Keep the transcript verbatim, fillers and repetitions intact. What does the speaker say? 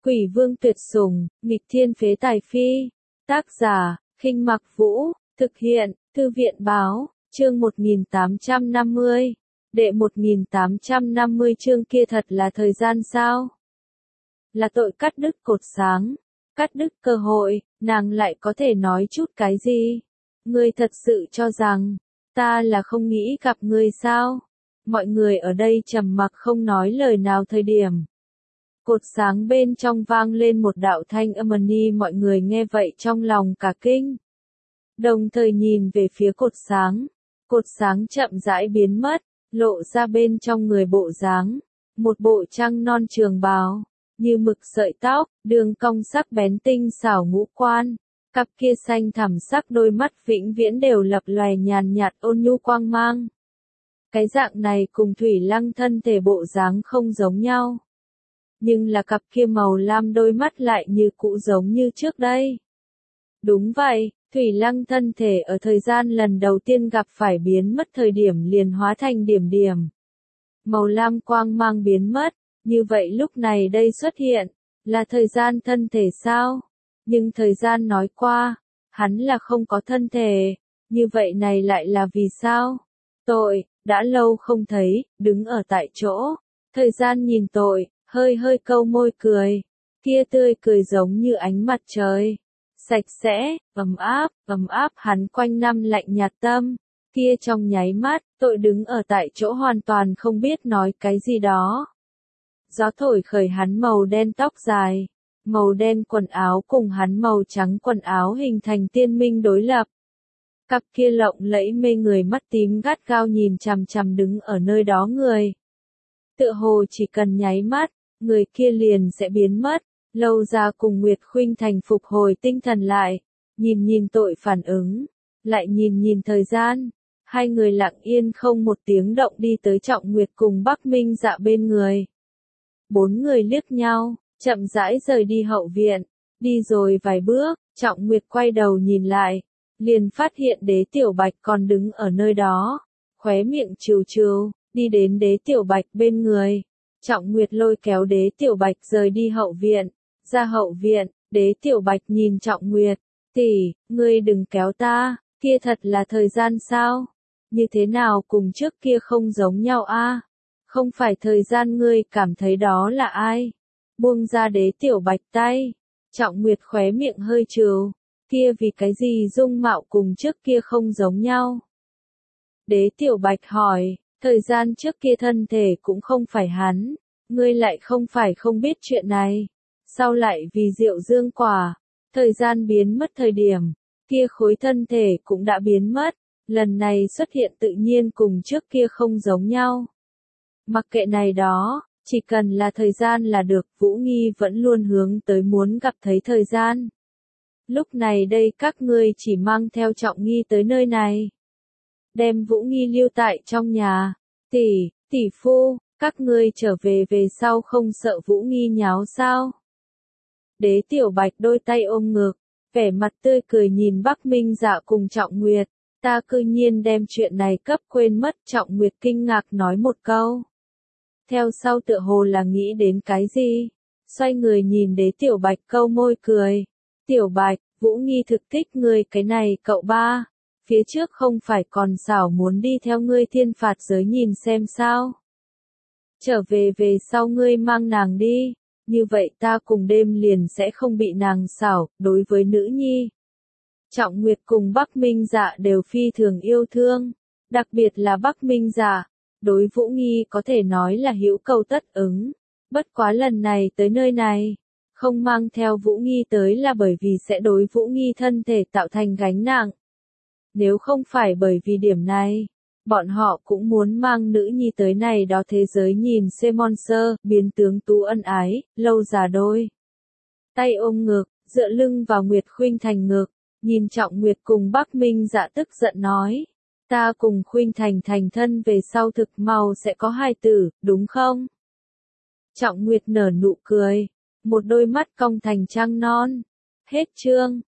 Quỷ vương tuyệt sủng, nghịch thiên phế tài phi. Tác giả, Khinh Mặc Vũ, thực hiện, Thư viện báo, chương một nghìn tám trăm năm mươi. Đệ một nghìn tám trăm năm mươi chương kia thật là thời gian sao? Là tội cắt đứt cột sáng, cắt đứt cơ hội, nàng lại có thể nói chút cái gì? Ngươi thật sự cho rằng, ta là không nghĩ gặp ngươi sao? Mọi người ở đây trầm mặc không nói lời nào thời điểm. Cột sáng bên trong vang lên một đạo thanh âm ni, mọi người nghe vậy trong lòng cả kinh. Đồng thời nhìn về phía cột sáng, cột sáng chậm rãi biến mất, lộ ra bên trong người bộ dáng, một bộ trăng non trường bào, như mực sợi tóc, đường cong sắc bén tinh xảo ngũ quan, cặp kia xanh thẳm sắc đôi mắt vĩnh viễn đều lập lòe nhàn nhạt ôn nhu quang mang. Cái dạng này cùng Thủy Lăng thân thể bộ dáng không giống nhau. Nhưng là cặp kia màu lam đôi mắt lại như cũ giống như trước đây. Đúng vậy, Thủy Lăng thân thể ở thời gian lần đầu tiên gặp phải biến mất thời điểm liền hóa thành điểm điểm. Màu lam quang mang biến mất, như vậy lúc này đây xuất hiện, là thời gian thân thể sao? Nhưng thời gian nói qua, hắn là không có thân thể, như vậy này lại là vì sao? Tội, đã lâu không thấy, đứng ở tại chỗ, thời gian nhìn tội, hơi hơi câu môi cười, kia tươi cười giống như ánh mặt trời, sạch sẽ, ấm áp, ấm áp hắn quanh năm lạnh nhạt tâm, kia trong nháy mắt, tội đứng ở tại chỗ hoàn toàn không biết nói cái gì đó. Gió thổi khởi hắn màu đen tóc dài, màu đen quần áo cùng hắn màu trắng quần áo hình thành tiên minh đối lập. Cặp kia lộng lẫy mê người mắt tím gắt gao nhìn chằm chằm đứng ở nơi đó người. Tựa hồ chỉ cần nháy mắt, người kia liền sẽ biến mất. Lâu ra cùng Nguyệt Khuynh Thành phục hồi tinh thần lại, nhìn nhìn tội phản ứng, lại nhìn nhìn thời gian, hai người lặng yên không một tiếng động đi tới Trọng Nguyệt cùng Bắc Minh Dạ bên người. Bốn người liếc nhau, chậm rãi rời đi hậu viện, đi rồi vài bước, Trọng Nguyệt quay đầu nhìn lại, liền phát hiện Đế Tiểu Bạch còn đứng ở nơi đó, khóe miệng trừ trừ, đi đến Đế Tiểu Bạch bên người. Trọng Nguyệt lôi kéo Đế Tiểu Bạch rời đi hậu viện, ra hậu viện, Đế Tiểu Bạch nhìn Trọng Nguyệt, tỷ, ngươi đừng kéo ta, kia thật là thời gian sao? Như thế nào cùng trước kia không giống nhau a? Không phải thời gian ngươi cảm thấy đó là ai? Buông ra Đế Tiểu Bạch tay, Trọng Nguyệt khóe miệng hơi trừ, kia vì cái gì dung mạo cùng trước kia không giống nhau? Đế Tiểu Bạch hỏi, thời gian trước kia thân thể cũng không phải hắn, ngươi lại không phải không biết chuyện này. Sau lại vì Diệu Dương quả, thời gian biến mất thời điểm, kia khối thân thể cũng đã biến mất, lần này xuất hiện tự nhiên cùng trước kia không giống nhau. Mặc kệ này đó, chỉ cần là thời gian là được, Vũ Nghi vẫn luôn hướng tới muốn gặp thấy thời gian. Lúc này đây các ngươi chỉ mang theo Trọng Nghi tới nơi này. Đem Vũ Nghi lưu tại trong nhà, tỷ, tỷ phu, các ngươi trở về về sau không sợ Vũ Nghi nháo sao? Đế Tiểu Bạch đôi tay ôm ngực, vẻ mặt tươi cười nhìn Bắc Minh Dạ cùng Trọng Nguyệt, ta cư nhiên đem chuyện này cấp quên mất. Trọng Nguyệt kinh ngạc nói một câu. Theo sau tựa hồ là nghĩ đến cái gì, xoay người nhìn Đế Tiểu Bạch câu môi cười, Tiểu Bạch, Vũ Nghi thực thích ngươi cái này cậu ba, phía trước không phải còn xảo muốn đi theo ngươi thiên phạt giới nhìn xem sao? Trở về về sau ngươi mang nàng đi. Như vậy ta cùng đêm liền sẽ không bị nàng xảo, đối với nữ nhi. Trọng Nguyệt cùng Bắc Minh Dạ đều phi thường yêu thương, đặc biệt là Bắc Minh Dạ, đối Vũ Nghi có thể nói là hữu cầu tất ứng. Bất quá lần này tới nơi này, không mang theo Vũ Nghi tới là bởi vì sẽ đối Vũ Nghi thân thể tạo thành gánh nặng. Nếu không phải bởi vì điểm này, bọn họ cũng muốn mang nữ nhi tới này đó thế giới nhìn xem monster, biến tướng tú ân ái, lâu già đôi. Tay ôm ngực, dựa lưng vào Nguyệt Khuynh Thành ngực, nhìn Trọng Nguyệt cùng Bắc Minh Dạ tức giận nói. Ta cùng Khuynh Thành thành thân về sau thực mau sẽ có hai tử, đúng không? Trọng Nguyệt nở nụ cười, một đôi mắt cong thành trăng non. Hết chương.